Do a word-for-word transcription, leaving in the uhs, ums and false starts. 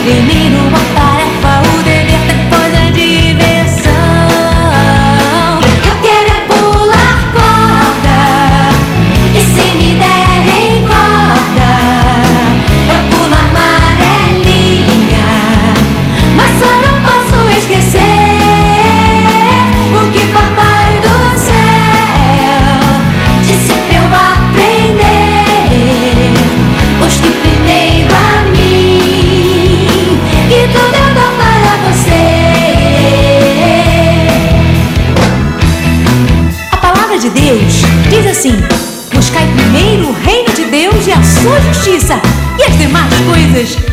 Primeiro a tarefa, o dever, depois a diversão. Eu quero é pular corda, e se me derem corda, eu pulo amarelinha. Mas só não posso esquecer o que papai do céu disse pra eu aprender. Pois que primeiro a mim, que tudo eu dou para você. A palavra de Deus diz assim: buscai primeiro o reino de Deus e a sua justiça, e as demais coisas